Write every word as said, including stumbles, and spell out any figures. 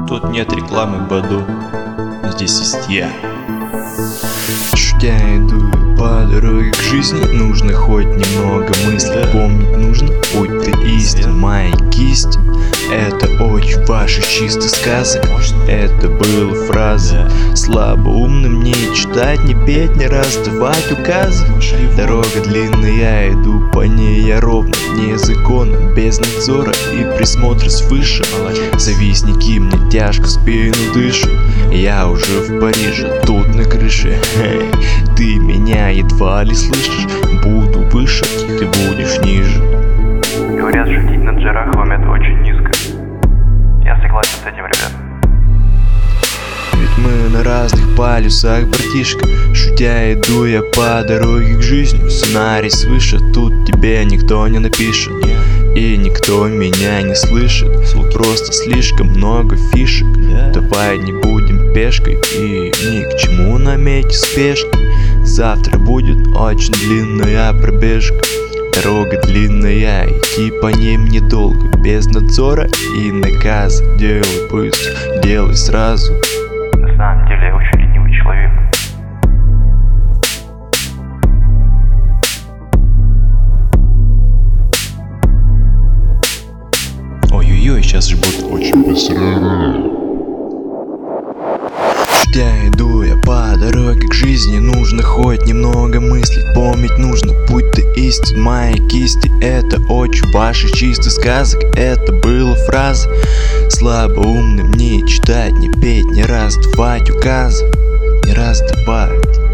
Тут нет рекламы Баду, здесь есть я. Шутя иду по дороге к жизни, нужно хоть немного мыслей. Помнить нужно, будь ты истин, мои кисти. Это очень ваших чистых сказок. Это была фраза. Слабоумным не читать, не петь, не раздавать указы. Дорога длинная, я иду по ней я ровно, не закона, без надзора и присмотра свыше. Завистники мне тяжко в спину дышат. Я уже в Париже, тут на крыше. Эй, ты меня едва ли слышишь. Буду выше, ты будешь ниже. Говорят, шутить над Джараховым — это очень низко. Я согласен с этим, ребят. Ведь мы на разных полюсах, братишка. Шутя иду я по дороге к жизни. Сценарий свыше, тут тебе никто не напишет. И никто меня не слышит. Просто слишком много фишек. Давай не будем пешкой и ни к чему наметь спешки. Завтра будет очень длинная пробежка. Дорога длинная, идти по ней мне долго. Без надзора и наказа. Делай быстро, делай сразу. На самом деле я очень ленивый человек. Ой-ой-ой, сейчас же будет очень быстро. Шутя иду я по дороге к жизни, нужно хоть немного мыслить. Помнить нужно, будь ты истин, мои кисти. Это очень ваших чистых сказок. Это была фраза. Слабоумным не читать, не петь, не раздавать указы. Не раздавать.